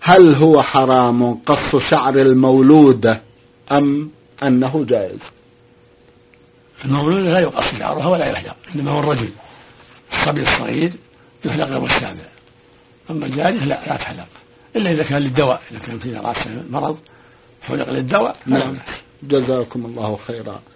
هل هو حرام قص شعر المولودة أم أنه جائز؟ المولودة لا يقص شعرها ولا يحلق، إنما هو الرجل الصبي الصغير يحلق يوم السابع، أما الجارية لا تحلق إلا إذا كان للدواء، إذا كان في رأسه مرض حلق للدواء. نعم. جزاكم الله خيرا.